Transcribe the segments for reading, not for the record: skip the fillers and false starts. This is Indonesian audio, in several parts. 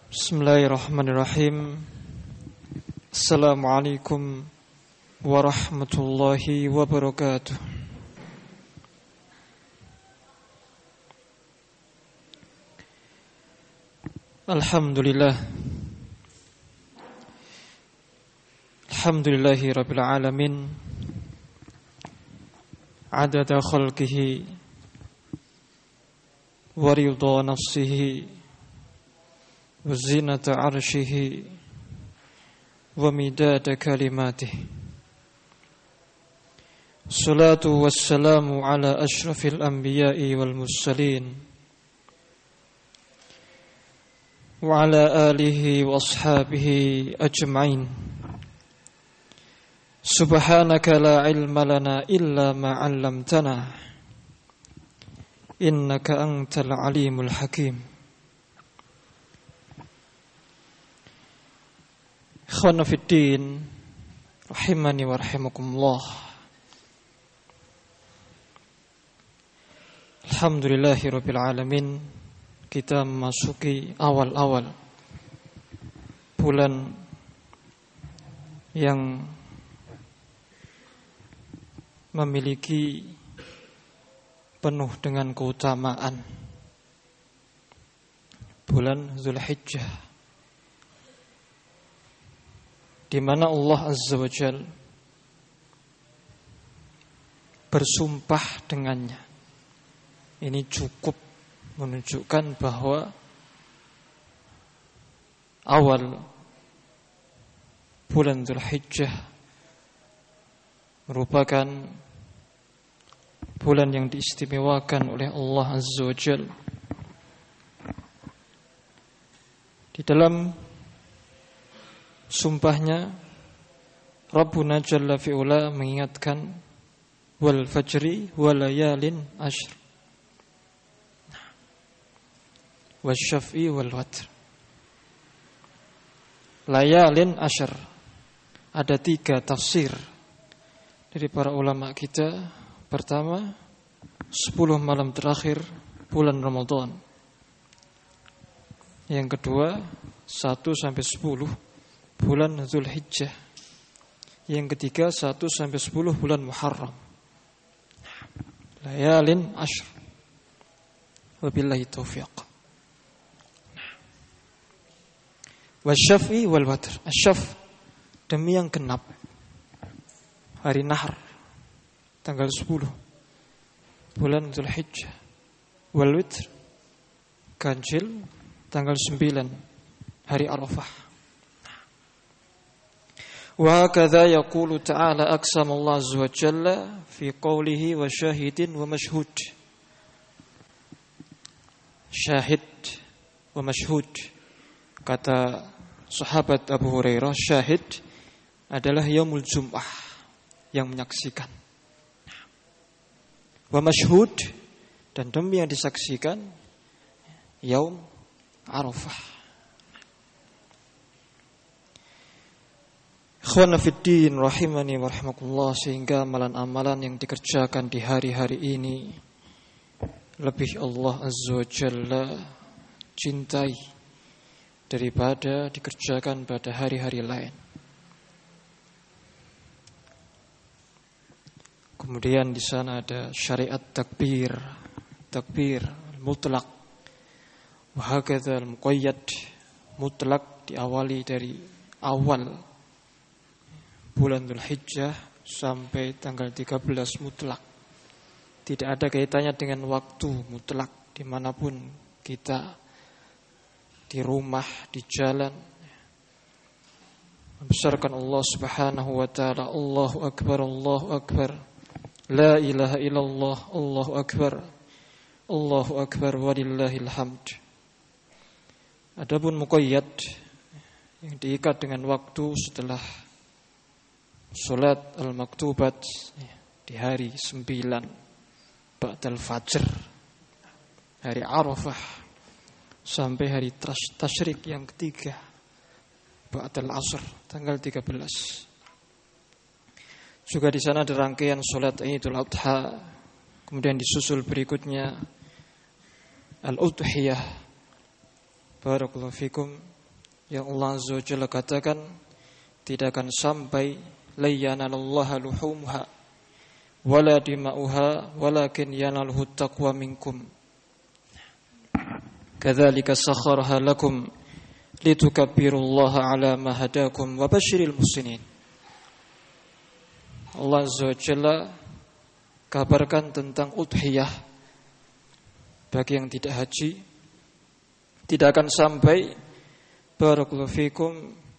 Bismillahirrahmanirrahim. Assalamualaikum warahmatullahi wabarakatuh. Alhamdulillah. Alhamdulillahi rabbil alamin. Adada khalqihi wa ridha nafsihi wa zinata arshihi wa midada kalimatihi. Salatu wassalamu ala ashrafil anbiya'i wal mursalin wa ala alihi wa ashabihi ajma'in. Subhanaka la ilma lana illa ma 'allamtana innaka antal alimul hakim. Ikhwana fiddin, rahimani wa rahimakumullah. Alhamdulillahi rabbil alamin. Kita memasuki awal-awal bulan yang memiliki penuh dengan keutamaan, bulan Dzulhijjah, di mana Allah Azza wa Jalla bersumpah dengannya. Ini cukup menunjukkan bahwa awal bulan Dzulhijjah merupakan bulan yang diistimewakan oleh Allah Azza wa Jalla. Di dalam sumpahnya, Rabbuna Jalla fi'ula mengingatkan wal fajri walayalin ashr wasyaf'i wal watr. Layalin ashr, ada 3 tafsir dari para ulama kita. Pertama, 10 malam terakhir bulan Ramadan. Yang kedua, 1 sampai 10 bulan Dzulhijjah. Yang ketiga 1 sampai 10 bulan Muharram. Layalin ashr. Wabillahi taufiq. Wasyaf'i wal watr. Asyaf, demi yang genap, hari Nahr, tanggal 10 bulan Dzulhijjah. Wal witr, ganjil, tanggal 9 hari Arafah. Wa kadza yaqulu ta'ala aqsama Allah azza wa jalla fi qawlihi wa syahidin wa mashhud. Syahid wa mashhud, kata sahabat Abu Hurairah, syahid adalah yaumul jum'ah, yang menyaksikan. Wa mashhud, dan demi yang disaksikan, yaum Arafah. Ikhwana fiddin, rahimani wa rahimakumullah. Sehingga amalan-amalan yang dikerjakan di hari-hari ini lebih Allah Azza wa Jalla cintai daripada dikerjakan pada hari-hari lain. Kemudian di sana ada syariat takbir, takbir mutlak, wa hakadha al-muqayyad, mutlak diawali dari awal bulan Dzulhijjah sampai tanggal 13 mutlak. Tidak ada kaitannya dengan waktu, mutlak dimanapun kita, di rumah, di jalan, membesarkan Allah Subhanahu wa ta'ala. Allahu Akbar, Allahu Akbar, la ilaha illallah, Allahu Akbar, Allahu Akbar, walillahil hamd. Adapun muqayyad, yang diikat dengan waktu setelah salat al-maktubat di hari 9 ba'dal fajr, hari Arafah, sampai hari tasyrik yang ketiga ba'dal asr, tanggal 13. Juga di sana ada rangkaian salat Idul Adha, kemudian disusul berikutnya al-udhiyah. Barakallahu fikum, yang Allah Azza wa Jalla katakan tidak akan sampai la yanalallaha luhumha wala dima'uha walakin yanaluhu taqwa minkum kadzalika sakhkharaha lakum litukabbirullaha ala ma hadakum wa basyiril muhsinin. Allah Azza wa Jalla kabarkan tentang udhiyah bagi yang tidak haji, tidak akan sampai barakallahu fikum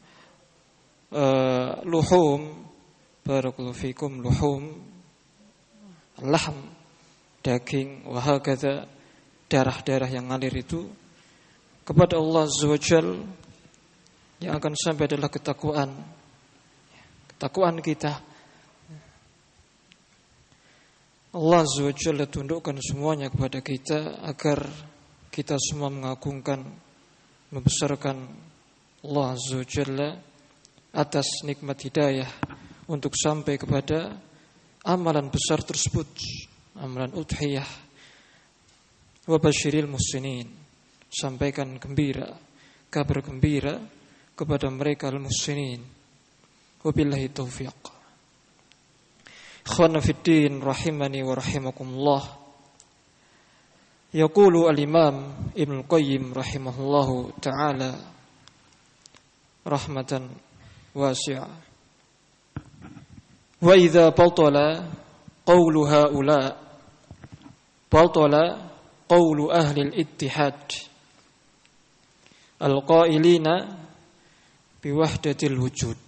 luhum lahm, daging, wahakadha, darah-darah yang ngalir itu kepada Allah Azza wa Jalla. Yang akan sampai adalah ketakwaan kita. Allah Azza wa Jalla tundukkan semuanya kepada kita agar kita semua mengagungkan, membesarkan Allah Azza wa Jalla atas nikmat hidayah untuk sampai kepada amalan besar tersebut, amalan udhiyah. Wa basyiril muhsinin, sampaikan gembira, kabar gembira kepada mereka al-muhsinin. Wabillahi taufiq. Ikhwana fiddin rahimani wa rahimakumullah. Yaqulu al-Imam Ibnu Qayyim rahimahullahu ta'ala rahmatan wasi'ah. Wa idza batala qawlu haula batala qawlu ahli al-ittihad al-qailina biwahdatil wujud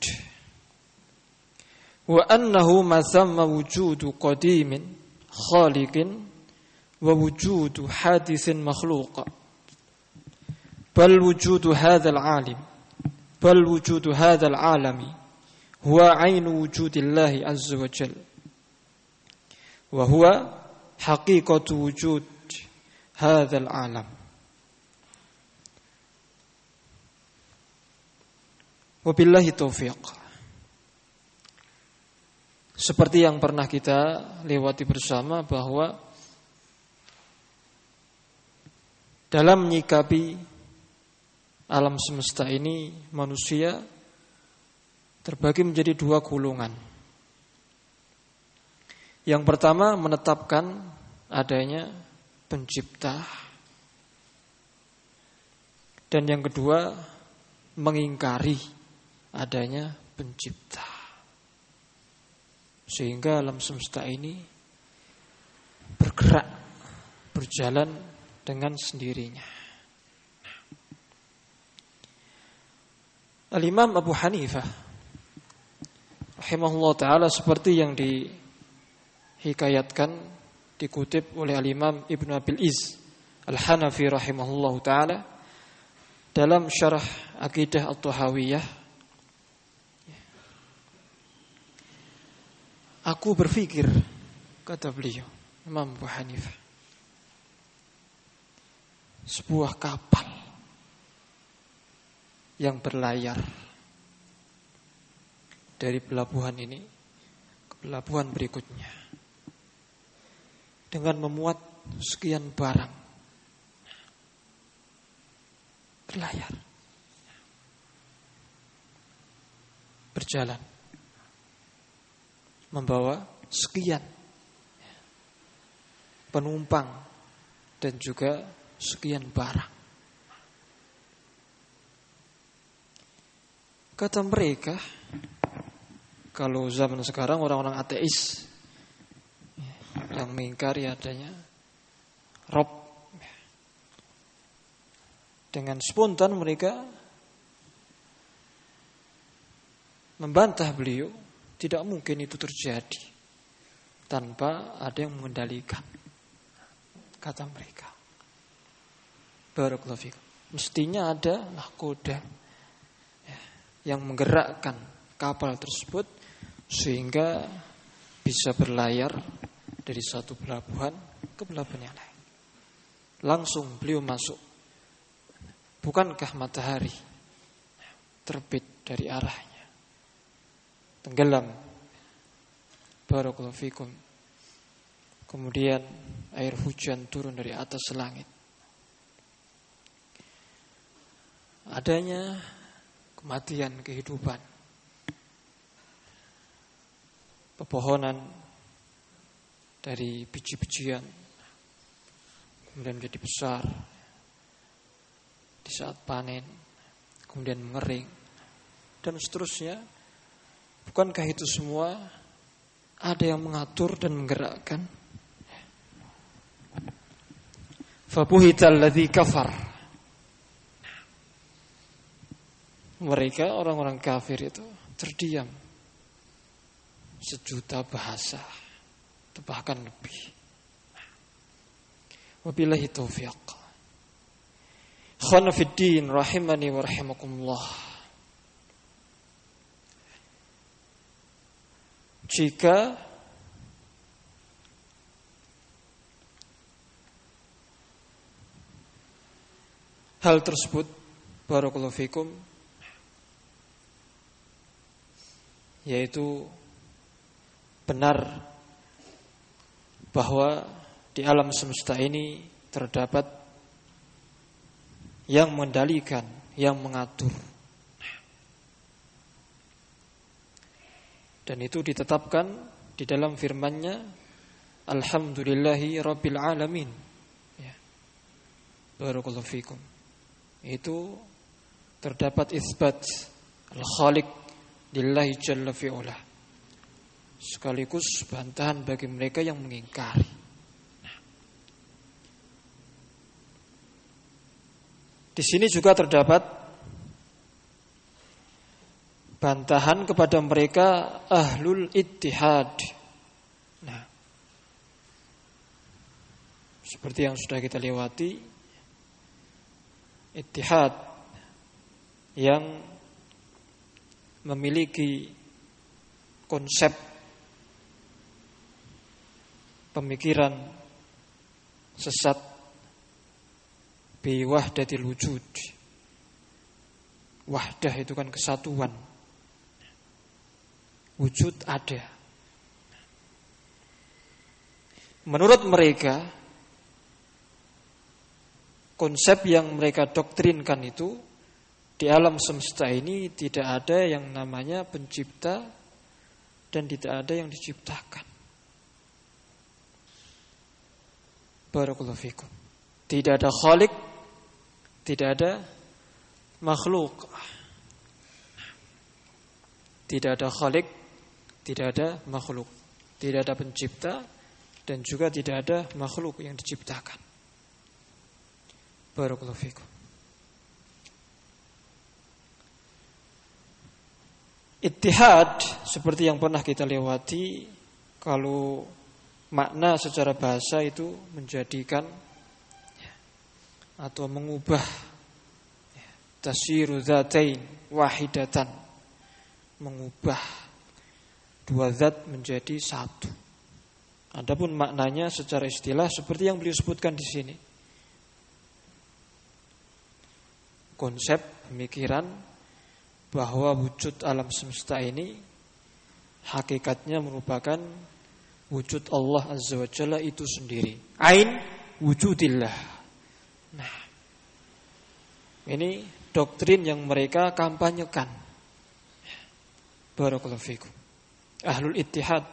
wa annahu ma thamma wujudu qadimin khaliqin wa wujudu hadithin makhluqa bal wujudu hadzal alim bal wujudu hadzal alami huwa ainu wujudillahi azza wa jalla wa huwa haqiqatu wujud hadzal alam. Wabillahi taufiq. Seperti yang pernah kita lewati bersama bahwa dalam menyikapi alam semesta ini manusia terbagi menjadi dua golongan. Yang pertama menetapkan adanya pencipta, dan yang kedua mengingkari adanya pencipta. Sehingga alam semesta ini bergerak, berjalan dengan sendirinya. Al-Imam Abu Hanifah rahimahullah ta'ala, seperti yang dihikayatkan, dikutip oleh Al-Imam Ibnu Abil Iz Al-Hanafi rahimahullah ta'ala dalam syarah Aqidah At-Tahawiyah. Aku berpikir, kata beliau, Imam Abu Hanifah, sebuah kapal yang berlayar dari pelabuhan ini ke pelabuhan berikutnya dengan memuat sekian barang, berlayar, berjalan, membawa sekian penumpang dan juga sekian barang. Kata mereka, kalau zaman sekarang orang-orang ateis yang mengingkari adanya Rob, dengan spontan mereka membantah beliau, tidak mungkin itu terjadi tanpa ada yang mengendalikan. Kata mereka, barakallahu fikum, mestinya ada nahkoda yang menggerakkan kapal tersebut sehingga bisa berlayar dari satu pelabuhan ke pelabuhan yang lain. Langsung beliau masuk. Bukankah matahari terbit dari arahnya, tenggelam, barakallahu fikum, kemudian air hujan turun dari atas langit. Adanya kematian, kehidupan. Pepohonan dari biji-bijian kemudian menjadi besar di saat panen, kemudian mengering, dan seterusnya. Bukankah itu semua ada yang mengatur dan menggerakkan? Fabuhital ladzi kafar. Mereka orang-orang kafir itu terdiam sejuta bahasa, bahkan lebih. Wabillahi taufiq. Ikhwan fiddin rahimani wa rahimakumullah. Jika hal tersebut, barakallahu fikum, yaitu benar bahwa di alam semesta ini terdapat yang mengendalikan, yang mengatur, dan itu ditetapkan di dalam firman-Nya, Alhamdulillahi Rabbil Alamin. Ya. Barakallahu fikum. Itu terdapat isbat al-khaliq lillahi jalla fi'ula, sekaligus bantahan bagi mereka yang mengingkari. Di sini juga terdapat bantahan kepada mereka ahlul ittihad. Nah, seperti yang sudah kita lewati, ittihad yang memiliki konsep pemikiran sesat bi wahdatil wujud. Wahdah itu kan kesatuan. Wujud ada. Menurut mereka, konsep yang mereka doktrinkan itu, di alam semesta ini tidak ada yang namanya pencipta dan tidak ada yang diciptakan. Barakallahu fikum. Tidak ada khaliq, tidak ada makhluk. Tidak ada khaliq, tidak ada makhluk. Tidak ada pencipta dan juga tidak ada makhluk yang diciptakan. Barakallahu fikum. Ittihad seperti yang pernah kita lewati, kalau makna secara bahasa itu menjadikan atau mengubah tasyiru dzatain wahidatan, mengubah dua zat menjadi satu. Adapun maknanya secara istilah seperti yang beliau sebutkan di sini. Konsep pemikiran bahwa wujud alam semesta ini hakikatnya merupakan wujud Allah Azza wa Jalla itu sendiri. Ain wujudillah. Nah, ini doktrin yang mereka kampanyekan. Barakallahu fikum. Ahlul ittihad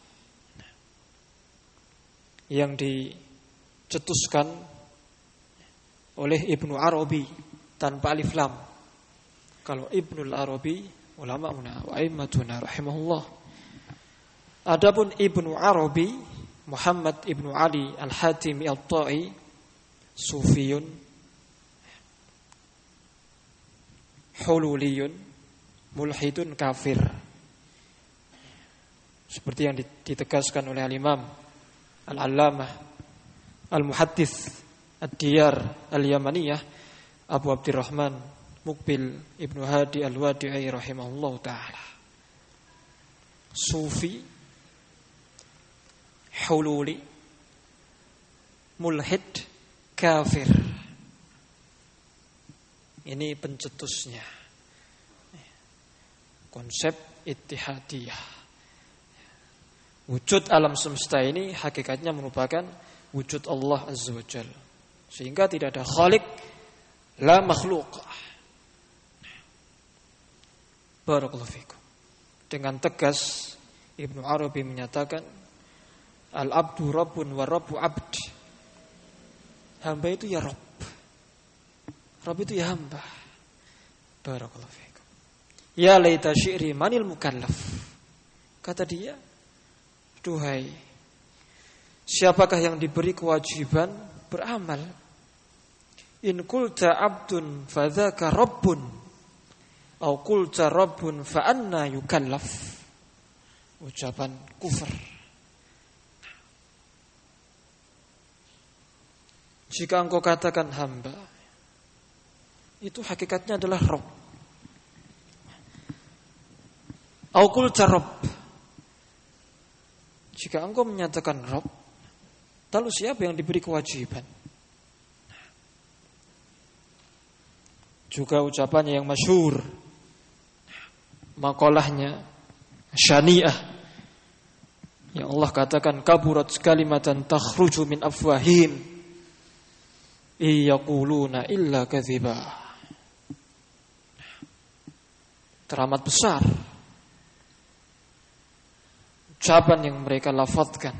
yang dicetuskan oleh Ibnu Arabi tanpa alif lam. Kalau Ibnul Arabi, ulama'una wa aimmatuna rahimahullah. Adapun Ibnu Arabi, Muhammad Ibnu Ali Al-Hatimi Al-Ta'i, Sufiyun, hululiyun, mulhidun kafir. Seperti yang ditegaskan oleh Al-Imam Al-Allamah Al-Muhaddits Ad-Diyar Al-Yamaniyah Abu Abdurrahman Muqbil Ibnu Hadi Al-Wadi'i rahimahullah ta'ala. Sufi, hululi, mulhid, kafir. Ini pencetusnya konsep ittihadiyah. Wujud alam semesta ini hakikatnya merupakan wujud Allah Azza wa Jalla, sehingga tidak ada khaliq la makhluk. Barakallahu fikum. Dengan tegas Ibnu Arabi menyatakan al-abdu rabbun wa rabbu abd. Hamba itu ya Rabb. Rabb itu ya hamba. Barakallahu fikum. Ya laita syi'ri manil mukallaf. Kata dia, duhai, siapakah yang diberi kewajiban beramal? In qulta abdun fadzaka rabbun au qulta rabbun fa anna yukallaf. Ucapan kufur. Jika engkau katakan hamba, itu hakikatnya adalah Rabb. Au qulta rabb. Jika engkau menyatakan Rabb, lalu siapa yang diberi kewajiban? Juga ucapannya yang masyhur, maqalahnya syani'ah, yang Allah katakan kaburat kalimatan takhruju min afwahihim iyaquluna illa kadziba. Teramat besar ucapan yang mereka lafadzkan.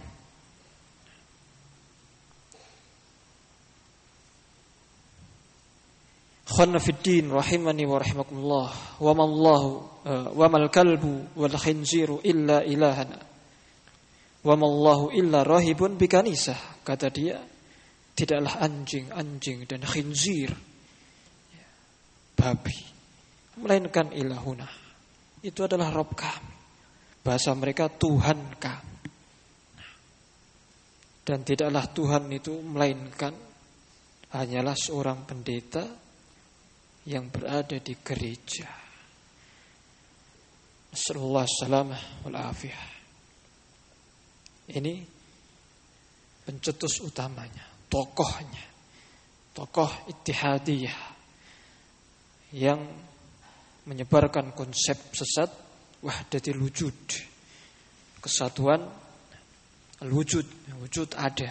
Khana fid din rahimani wa rahimakumullah. Wa mal kalbu wal khinziru illa ilahana. Wa mallahu illa rahibun bikanisah. Kata dia, tidaklah anjing dan khinzir, babi, melainkan ilahuna. Itu adalah Rabb kami. Bahasa mereka Tuhan kami. Dan tidaklah Tuhan itu melainkan hanyalah seorang pendeta yang berada di gereja. Nasallallahu salamah wal afiyah. Ini pencetus utamanya, tokohnya, tokoh Ittihadiyah yang menyebarkan konsep sesat wahdatil wujud, kesatuan al-wujud, wujud ada,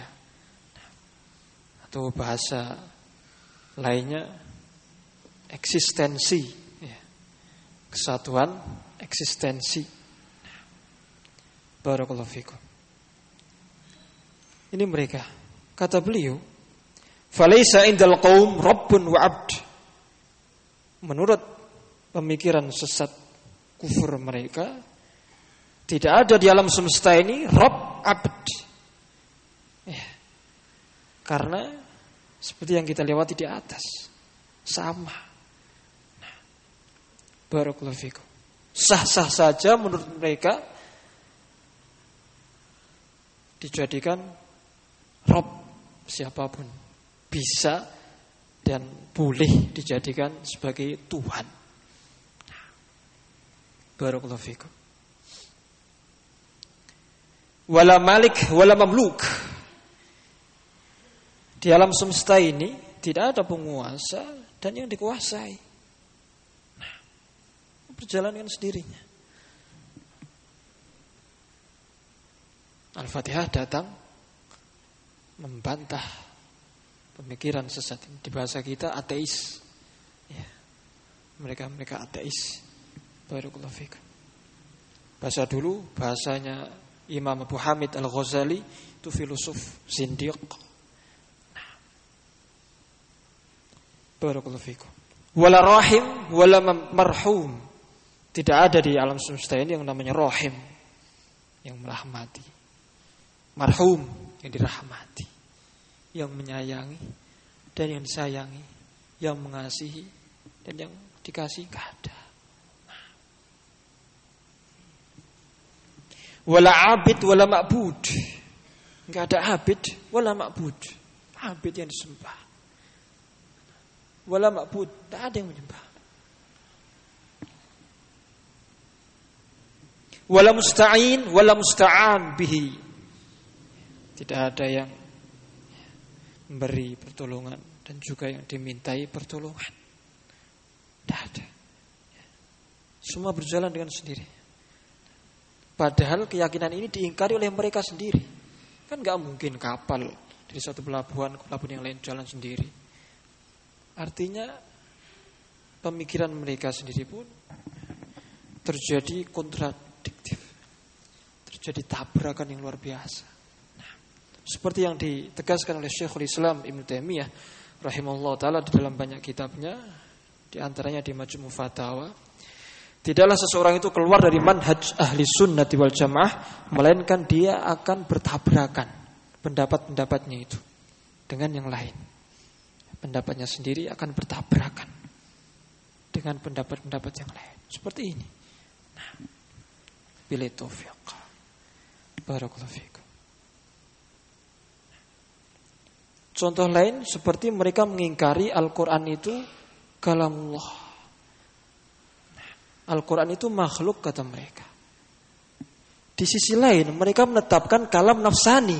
atau bahasa lainnya eksistensi, kesatuan eksistensi. Barakallahu fikum. Ini mereka. Kata beliau, falaisa indal qaum rabbun wa abd. Menurut pemikiran sesat kufur mereka, tidak ada di alam semesta ini Rabb abd. Karena seperti yang kita lewati di atas, sama. Barakallahu fikum. Sah-sah saja menurut mereka dijadikan Rabb siapapun, bisa dan boleh dijadikan sebagai Tuhan. Barakallahu fikum. Wala malik wala mamluk. Di alam semesta ini tidak ada penguasa dan yang dikuasai. Berjalan dengan sendirinya. Al-Fatihah datang membantah pemikiran sesat ini. Di bahasa kita ateis. Ya. Mereka ateis. Barakallahu fikum. Bahasa dulu, bahasanya Imam Abu Hamid Al-Ghazali itu filosof zindiq. Barakallahu fikum. Wala rahim wala marhum. Tidak ada di alam semesta ini yang namanya rahim, yang merahmati, marhum, yang dirahmati, yang menyayangi dan yang disayangi, yang mengasihi dan yang dikasihi. Tidak ada. Wala abid wala ma'bud. Enggak ada abid wala ma'bud. Abid yang disembah, wala ma'bud, tidak ada yang menyembah. Wala musta'in wala musta'an bihi. Tidak ada yang memberi pertolongan dan juga yang dimintai pertolongan. Tidak ada. Semua berjalan dengan sendiri. Padahal keyakinan ini diingkari oleh mereka sendiri. Kan gak mungkin kapal dari satu pelabuhan ke pelabuhan yang lain jalan sendiri. Artinya pemikiran mereka sendiri pun terjadi kontradiktif, terjadi tabrakan yang luar biasa. Nah, seperti yang ditegaskan oleh Syekhul Islam Ibnu Taimiyah rahimahullah taala di dalam banyak kitabnya, di antaranya di Majmu' Fatawa, tidaklah seseorang itu keluar dari manhaj ahli sunnati wal jamaah melainkan dia akan bertabrakan pendapat-pendapatnya itu dengan yang lain. Pendapatnya sendiri akan bertabrakan dengan pendapat-pendapat yang lain. Seperti ini. Nah, bila taufiq. Barakallahu fikum. Contoh lain seperti mereka mengingkari Al-Quran itu kalamullah. Al-Quran itu makhluk kata mereka. Di sisi lain mereka menetapkan kalam nafsani.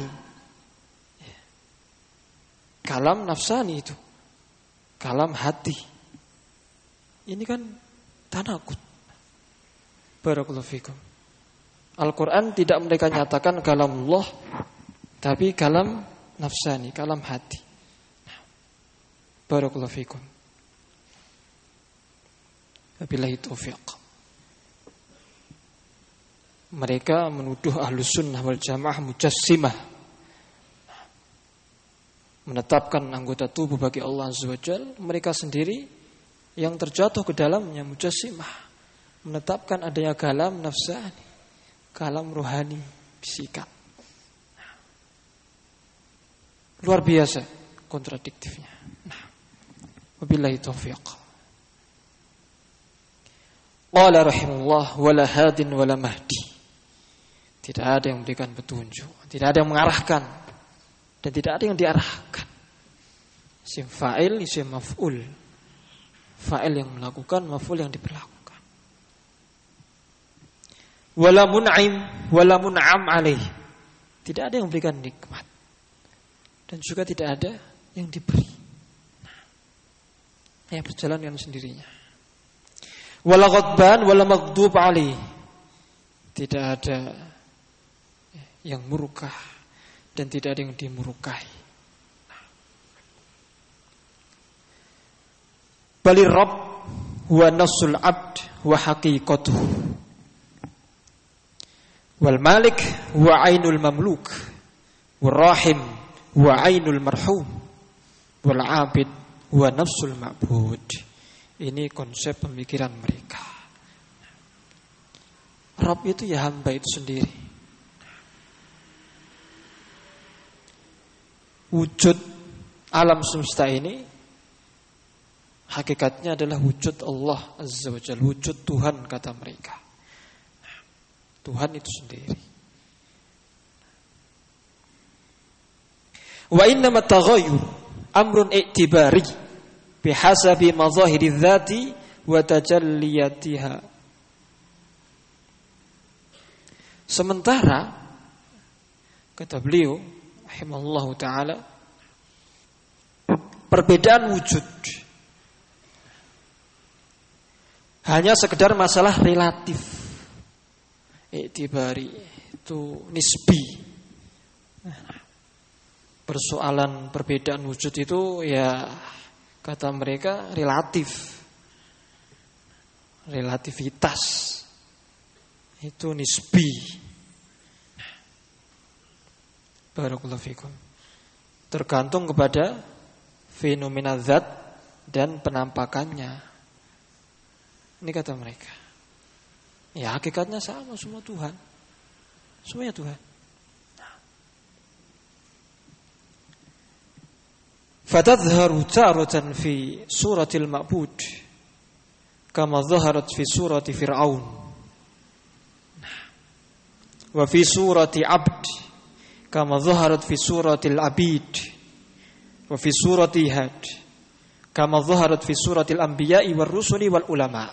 Kalam nafsani itu, kalam hati. Ini kan tanakut. Barakallahu fikum. Al-Quran tidak mereka nyatakan kalamullah, tapi kalam nafsani, kalam hati. Barakallahu fikum. Wabillahi taufiq. Mereka menuduh ahlus sunnah wal jamaah mujassimah, menetapkan anggota tubuh bagi Allah Azza wa Jalla. Mereka sendiri yang terjatuh ke dalamnya mujassimah, menetapkan adanya kalam nafsani, kalam rohani, bisikan. Luar biasa kontradiktifnya. Nah, wabillahi taufiq. Qala rahimahullah wala hadin wala mahdi. Tidak ada yang memberikan petunjuk, tidak ada yang mengarahkan, dan tidak ada yang diarahkan. Isim fa'il, isim maf'ul. Fa'il yang melakukan, maf'ul yang diperlakukan. Wala mun'im, wala mun'am alaih. Tidak ada yang memberikan nikmat, dan juga tidak ada yang diberi. Yang berjalan dengan sendirinya. Wala ghadban wala maghdub alaih. Tidak ada yang murkah dan tidak ada yang dimurkahi. Balir Rabb huwa nafsul abd wa haqiqatuh. Wal Malik huwa ainul mamluk. Wal Rahim huwa ainul marhum. Wal Abid huwa nafsul ma'bud. Ini konsep pemikiran mereka. Rabb itu ya hamba itu sendiri. Wujud alam semesta ini hakikatnya adalah wujud Allah Azza wa Jalla, wujud Tuhan kata mereka. Tuhan itu sendiri. Wa innama taghayyur amrun i'tibari bihasabi mazahiri dzati wa tajalliyatiha. Sementara kata beliau rahimallahu taala, perbedaan wujud hanya sekedar masalah relatif. I'tibari itu nisbi. Persoalan perbedaan wujud itu ya kata mereka relatif. Relativitas itu nisbi. Barakallahu fikum. Tergantung kepada fenomena zat dan penampakannya. Ini kata mereka. Ya hakikatnya sama, semua Tuhan. Semuanya Tuhan. Fatadharu taratan fi suratil ma'bud kama dhaharat fi surati Fir'aun wa fi surati Abd kama dhaharat fi suratil Abid wa fi surati Had kama dhaharat fi suratil Anbiya'i war rusuli wal ulama.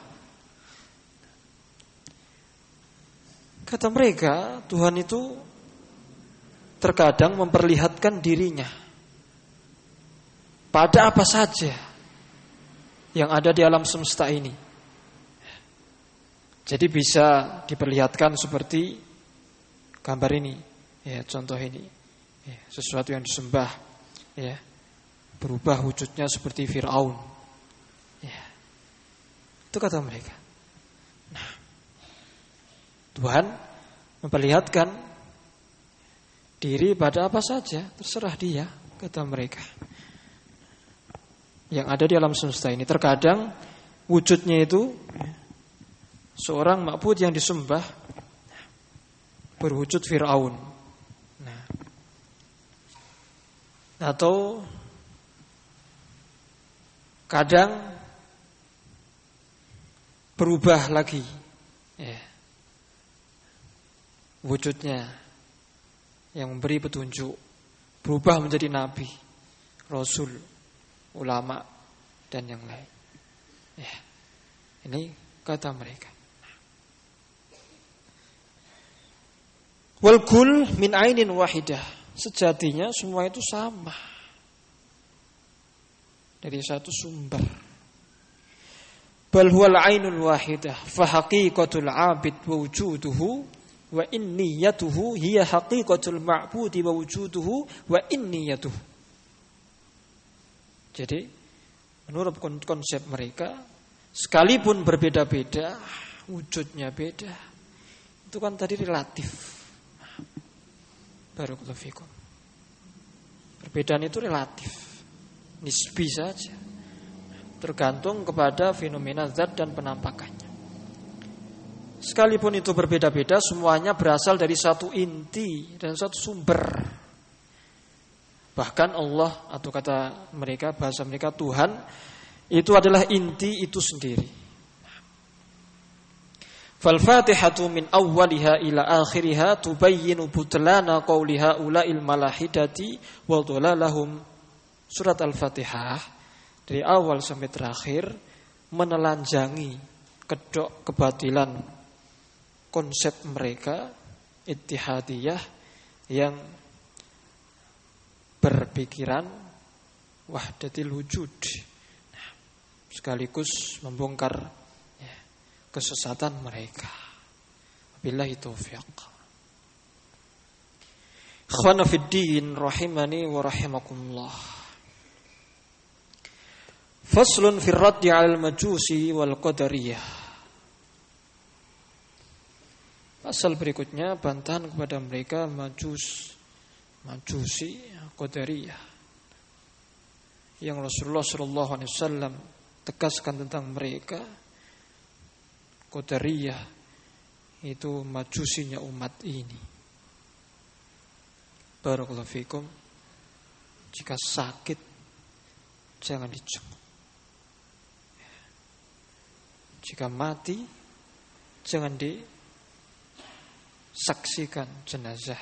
Kata mereka, Tuhan itu terkadang memperlihatkan dirinya pada apa saja yang ada di alam semesta ini. Jadi bisa diperlihatkan seperti gambar ini, ya, contoh ini, ya, sesuatu yang disembah, ya, berubah wujudnya seperti Fir'aun, ya. Itu kata mereka. Nah, Tuhan memperlihatkan diri pada apa saja, terserah dia, kata mereka. Yang ada di alam semesta ini. Terkadang wujudnya itu seorang ma'bud yang disembah berwujud Fir'aun. Atau kadang berubah lagi wujudnya, yang memberi petunjuk, berubah menjadi nabi, rasul, ulama, dan yang lain. Ini kata mereka. Wal kul min ainin wahidah. Sejatinya semua itu sama, dari satu sumber. Bal huwal ainul wahidah fa haqiqatul 'abid wa wujuduhu wa inniyatuhu hiya haqiqatul ma'budi wa wujuduhu wa inniyatuhu. Jadi menurut konsep mereka, sekalipun berbeda-beda, wujudnya beda, itu kan tadi relatif. Barakallahu fikum. Perbedaan itu relatif, nisbi saja, tergantung kepada fenomena zat dan penampakannya. Sekalipun itu berbeda-beda, semuanya berasal dari satu inti dan satu sumber. Bahkan Allah, atau kata mereka, bahasa mereka, Tuhan itu adalah inti itu sendiri. Fal-Fatihatu min awwaliha ila akhiriha tubayyinu butlana qawli haula'il malahidati wa dhalalahum. Surat Al-Fatihah dari awal sampai terakhir menelanjangi kedok kebatilan konsep mereka ittihadiyah yang berpikiran wahdatil wujud, sekaligus membongkar kesesatan mereka. Billahi taufiq. Ikhwana fid din rahimani wa rahimakumullah. Faslun fi raddi 'alal majusi wal qadariyah. Pasal berikutnya bantahan kepada mereka majusi, qadariyah, yang Rasulullah sallallahu alaihi wasallam tegaskan tentang mereka. Qadariyah itu majusinya umat ini. Barakallahu fikum. Jika sakit jangan dijenguk. Jika mati jangan disaksikan jenazah.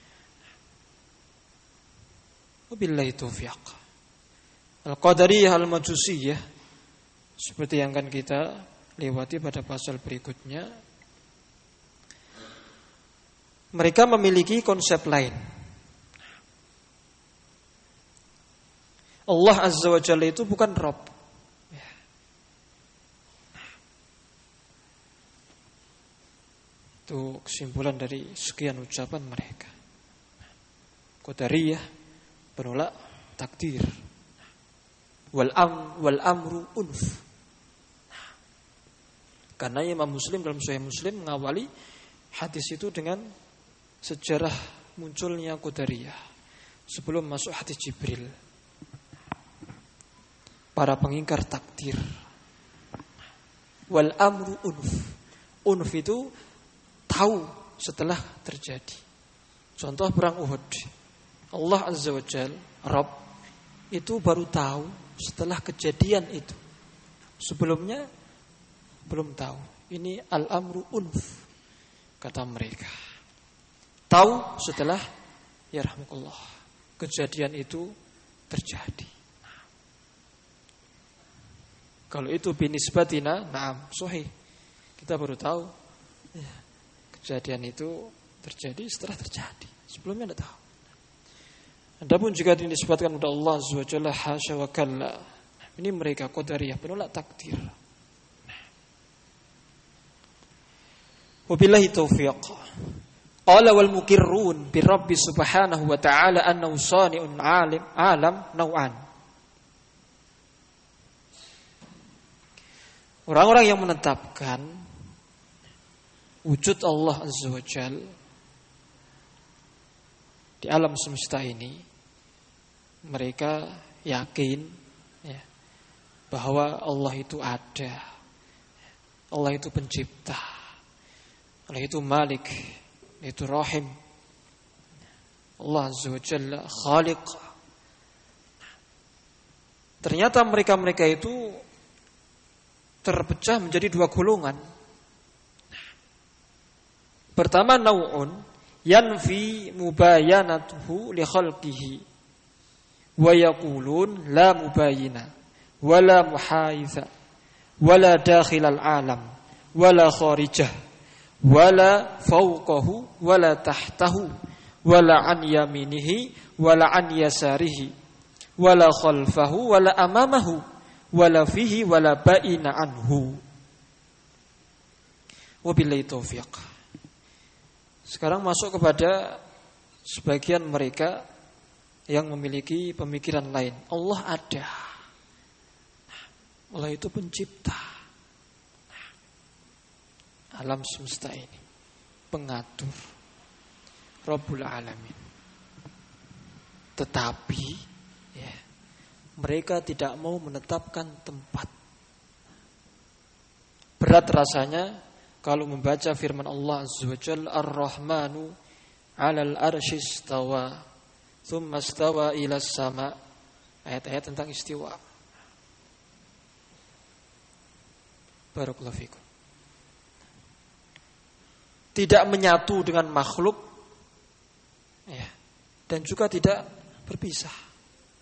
Wabillahi taufiq. Al-Qadariyah al-Majusiyah, seperti yang akan kita lewati pada pasal berikutnya, mereka memiliki konsep lain. Allah Azza wa Jalla itu bukan Rabb. Itu kesimpulan dari sekian ucapan mereka. Qadariyah penolak takdir. Wal amru unf. Karena Imam Muslim dalam Sahih Muslim mengawali hadis itu dengan sejarah munculnya Qadariyah sebelum masuk hadis Jibril. Para pengingkar takdir. Wal amru unf. Unf itu tahu setelah terjadi. Contoh perang Uhud. Allah Azza wa Jalla, Rabb, itu baru tahu setelah kejadian itu. Sebelumnya belum tahu. Ini al-amru unf, kata mereka. Tahu setelah yarhamukallah kejadian itu terjadi. Kalau itu binisbatina, na'am, sahih. Kita baru tahu kejadian itu terjadi setelah terjadi. Sebelumnya tidak tahu. Adapun jika dinisbatkan kepada Allah Azza wa Jalla, hasya wa kalla. Ini mereka Qadariyah, penolak takdir. Wabillahi taufiq. Qala wal muqirrun bi Rabbi subhanahu wa ta'ala annahu sani'un alam naw'an. Orang-orang yang menetapkan wujud Allah Azza wa Jal di alam semesta ini, mereka yakin ya, bahwa Allah itu ada, Allah itu pencipta, Allah itu Malik, Allah itu Rahim, Allah Azza wa Jalla Khaliq. Ternyata mereka-mereka itu terpecah menjadi dua golongan. Pertama, nau'un yanfi mubayanatuhu li khalqihi wa yaqulun la mubayina wa la muhaitha wa la dakhilal alam wa la kharijah wa la fawqahu wa la tahtahu wa la an yaminihi wa la an yasarihi wa la khalfahu wa la amamahu wala fihi wala ba'ina anhu. Wabillahi taufiq. Sekarang masuk kepada sebagian mereka yang memiliki pemikiran lain. Allah ada. Allah itu pencipta alam semesta ini, pengatur, Rabbul Alamin. Tetapi mereka tidak mau menetapkan tempat. Berat rasanya kalau membaca firman Allah Azza wa Jalla, Ar-Rahmanu 'alal arsy istawa, tsumma istawa ila sama. Ayat-ayat tentang istiwa. Barakallahu fikum. Tidak menyatu dengan makhluk, ya, dan juga tidak berpisah.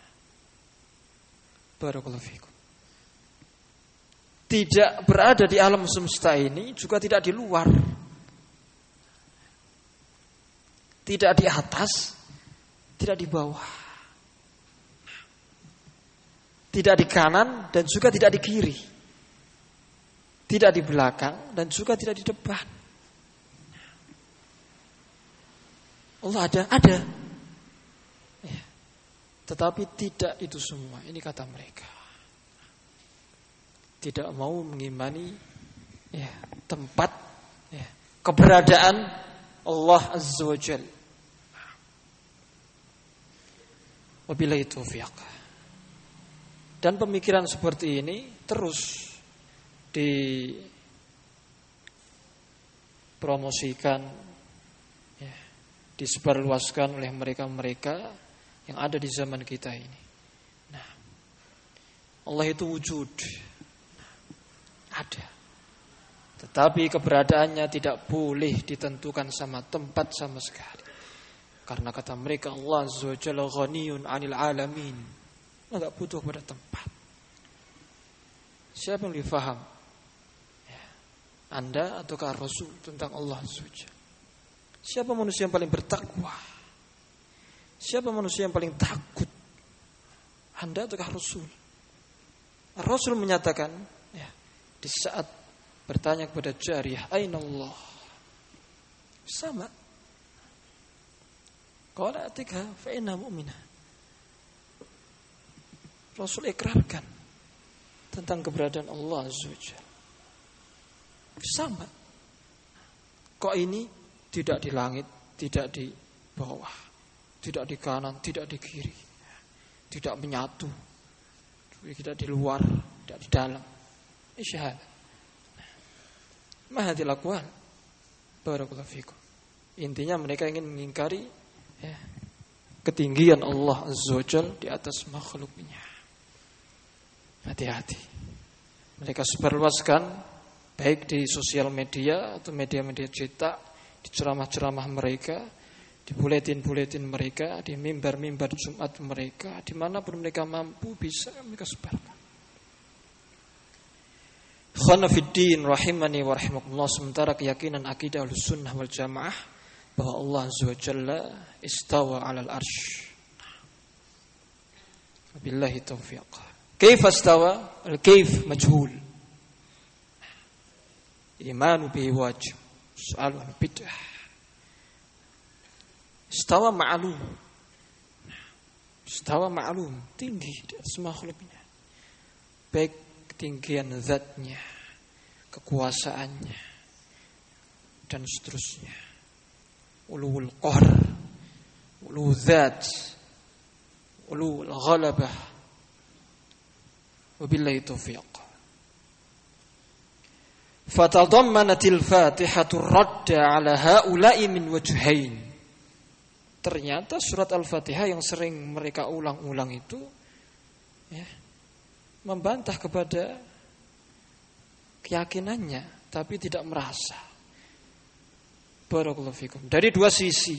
Barakallahu fikum. Tidak berada di alam semesta ini, juga tidak di luar. Tidak di atas, tidak di bawah. Tidak di kanan dan juga tidak di kiri. Tidak di belakang dan juga tidak di depan. Allah ada. Tetapi tidak itu semua. Ini kata mereka. Tidak mau mengimani tempat keberadaan Allah Azza wa Jalla. Wabillahi taufiq. Dan pemikiran seperti ini terus dipromosikan, disebarluaskan oleh mereka-mereka yang ada di zaman kita ini. Nah, Allah itu wujud, ada. Tetapi keberadaannya tidak boleh ditentukan sama tempat sama sekali. Karena kata mereka, Allah Azza wa Jalla ghaniyun 'anil alamin. Enggak butuh pada tempat. Siapa yang lebih paham? Anda ataukah Rasul tentang Allah Azza wa Jalla? Siapa manusia yang paling bertakwa? Siapa manusia yang paling takut? Anda ataukah Rasul? Rasul menyatakan di saat bertanya kepada jariyah, Aina Allah? Sama. Qala atika fa inna mu'minah. Rasul ikrarkan tentang keberadaan Allah Azza wa Jalla. Sama. Kok ini tidak di langit, tidak di bawah, tidak di kanan, tidak di kiri, tidak menyatu, tidak di luar, tidak di dalam. Isyahadah. Mahadil aqwal. Barakallahu fikum. Intinya mereka ingin mengingkari ketinggian Allah Azza wa Jalla di atas makhluknya. Hati-hati. Mereka sebarluaskan baik di sosial media atau media-media cetak, di ceramah-ceramah mereka, di buletin-buletin mereka, di mimbar-mimbar Jumat mereka, dimanapun mereka mampu bisa mereka sebarkan. Khanafiddin rahimani wa rahimakumullah. Sementara keyakinan akidah Ahlussunnah wal Jamaah bahwa Allah Azza wa Jalla istawa 'alal arsy. Wabillahi taufiq. Kaifa istawa? Al-kaif majhul. Imanu bihi wajib. Soal bid'ah. Istawa ma'lum. Istawa ma'lum, tinggi di atas makhluknya. Baik ketinggian zatnya, kekuasaannya, dan seterusnya. Uluwul qahr, uluwul dzat, uluwul ghalabah. Wabillahi taufiq. Fatadammanatil Fatihatu radda ala haula'i min wajhain. Ternyata surat Al-Fatihah yang sering mereka ulang-ulang itu membantah kepada keyakinannya, tapi tidak merasa. Barakallahu fikum. Dari dua sisi.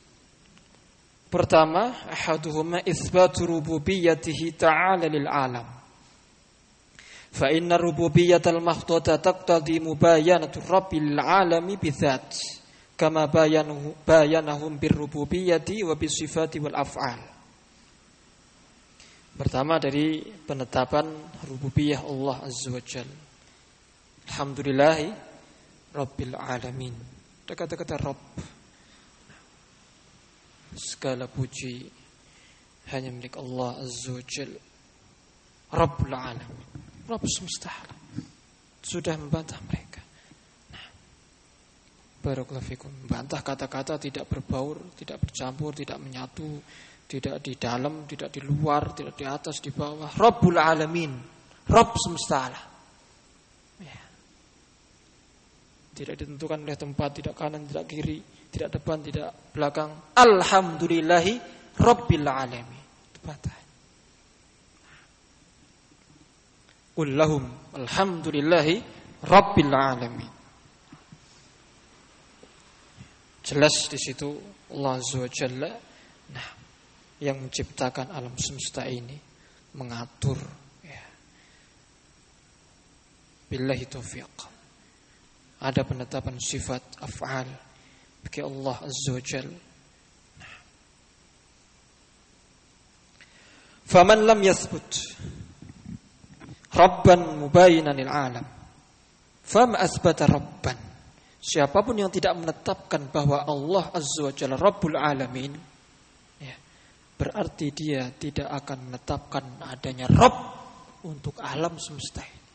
Pertama, ahaduhuma itsbatu rububiyyatihi ta'ala lil alam. Fa inna rububiyyatal mahdhata taqtadi mubayanatu rabbil alami bidzat kama bayanahum birrububiyyati wa bisifati wal af'al. Pertama dari penetapan rububiyah Allah Azza wa Jalla. Alhamdulillahi rabbil alamin. Kata-kata Rabb, segala puji hanya milik Allah Azza wa Jalla, Rabbul alamin, Rabb semesta alam. Sudah membantah mereka. Barakallahu fikum. Membantah kata-kata tidak berbaur, tidak bercampur, tidak menyatu, tidak di dalam, tidak di luar, tidak di atas, di bawah. Rabbul alamin, Rabb semesta alam. Tidak ditentukan oleh tempat, tidak kanan, tidak kiri, tidak depan, tidak belakang. Alhamdulillahi rabbil alamin. Tepat. Qul lahum alhamdulillahi rabbil alamin. Jelas di situ Allah Azza wa Jalla yang menciptakan alam semesta ini, mengatur billahi taufiq. Ada penetapan sifat af'al bagi Allah Azza wa Jalla. Faman lam yathbut Rabban mubayinan lil alam, fama asbata Rabban. Siapapun yang tidak menetapkan bahwa Allah Azza wa Jalla Rabbul alamin, berarti dia tidak akan menetapkan adanya Rabb untuk alam semesta ini.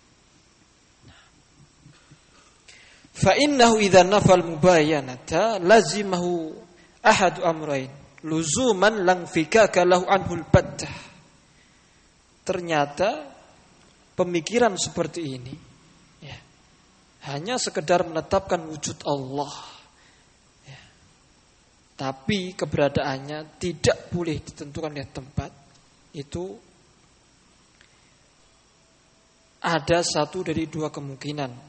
Fa innahu idza nafal mubayanata lazimahu ahadu amrayn luzuman lang fikaka lahu anhul battah. Ternyata pemikiran seperti ini hanya sekedar menetapkan wujud Allah, tapi keberadaannya tidak boleh ditentukan oleh tempat. Itu ada satu dari dua kemungkinan.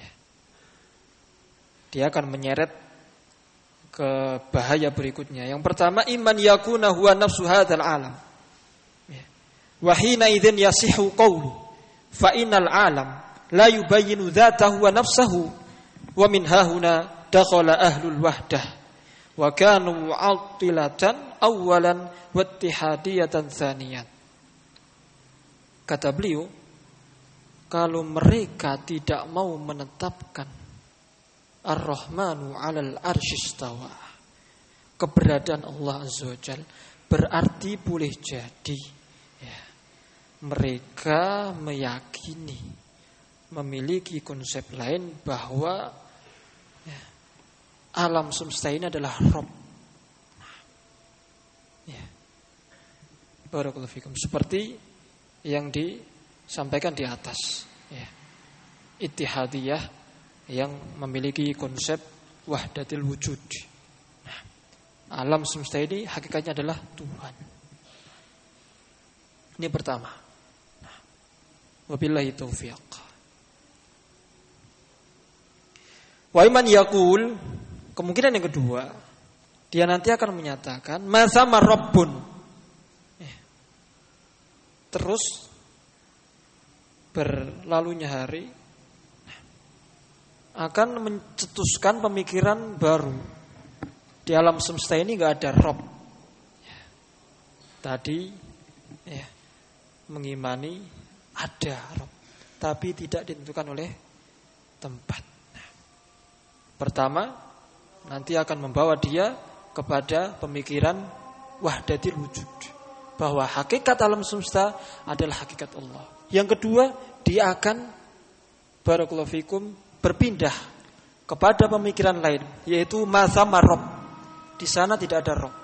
Dia akan menyeret ke bahaya berikutnya. Yang pertama, iman yakuna huwa nafsu hadzal alam. Wa hina idzin yasihu qawlu fa innal alam la yubayyinu dzatahu wa nafsahu wa min hahuna dakhala ahlul wahdah wa kanu mu'attilatan awwalan wa ittihadiyatan tsaniyan. Kata beliau, kalau mereka tidak mau menetapkan Ar-Rahmanu 'alal 'arsy istawa, keberadaan Allah Azza wa Jalla, berarti boleh jadi mereka meyakini, memiliki konsep lain bahwa alam semesta ini adalah Rabb. Barakallahu fikum. Seperti yang disampaikan di atas, Ittihadiyah yang memiliki konsep wahdatil wujud. Alam semesta ini hakikatnya adalah Tuhan. Ini pertama. Wabillahi taufiq. Wa iman yaqul, kemungkinan yang kedua, dia nanti akan menyatakan masama rabbun. Terus berlalunya hari akan mencetuskan pemikiran baru. Di alam semesta ini gak ada Rabb. Tadi mengimani ada Rabb, tapi tidak ditentukan oleh tempat. Pertama, nanti akan membawa dia kepada pemikiran wahdatil wujud, bahwa hakikat alam semesta adalah hakikat Allah. Yang kedua, dia akan barakallahu fikum berpindah kepada pemikiran lain, yaitu mazama Rabb. Di sana tidak ada Rabb.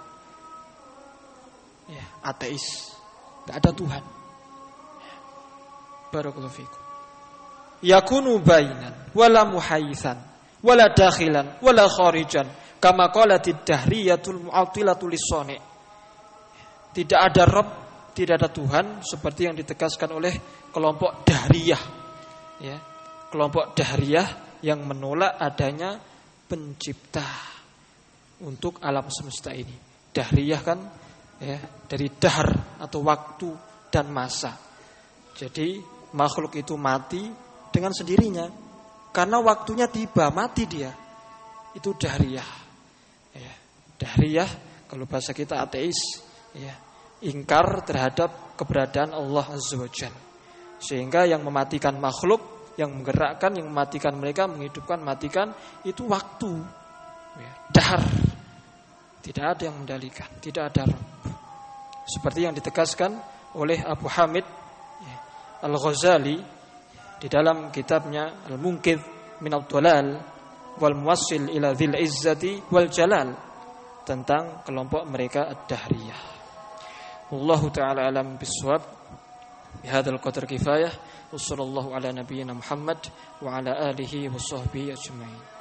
Ya, ateis, tidak ada Tuhan. Barakallahu fikum. Yakunu bainan wala muhayyisan wala dakhilan wala kharijan kama qalatid dahriyatul mu'attilatul lis-sani'. Tidak ada Rabb, tidak ada Tuhan, seperti yang ditegaskan oleh kelompok Dahriyah. Ya, kelompok Dahriyah yang menolak adanya pencipta untuk alam semesta ini. Dahriyah kan ya, dari dahr atau waktu dan masa. Jadi makhluk itu mati dengan sendirinya karena waktunya tiba, mati dia. Itu Dahriyah. Ya, Dahriyah kalau bahasa kita ateis, ya, ingkar terhadap keberadaan Allah Azza wa Jalla. Sehingga yang mematikan makhluk, yang menggerakkan, yang mematikan mereka, menghidupkan, matikan, itu waktu. Ya, dahr. Tidak ada yang mendalikan, tidak ada Rabb. Seperti yang ditegaskan oleh Abu Hamid Al-Ghazali di dalam kitabnya Al-Munqidh min ad-Dhalal wal Muwassil ila Dzil Izzati wal Jalal tentang kelompok mereka Ad-Dahriyah. Wallahu ta'ala alam bis-shawab. Bihadzal qadar kifayah. Wassallallahu ala nabiyyina Muhammad wa ala alihi wa sahbihi ajma'in.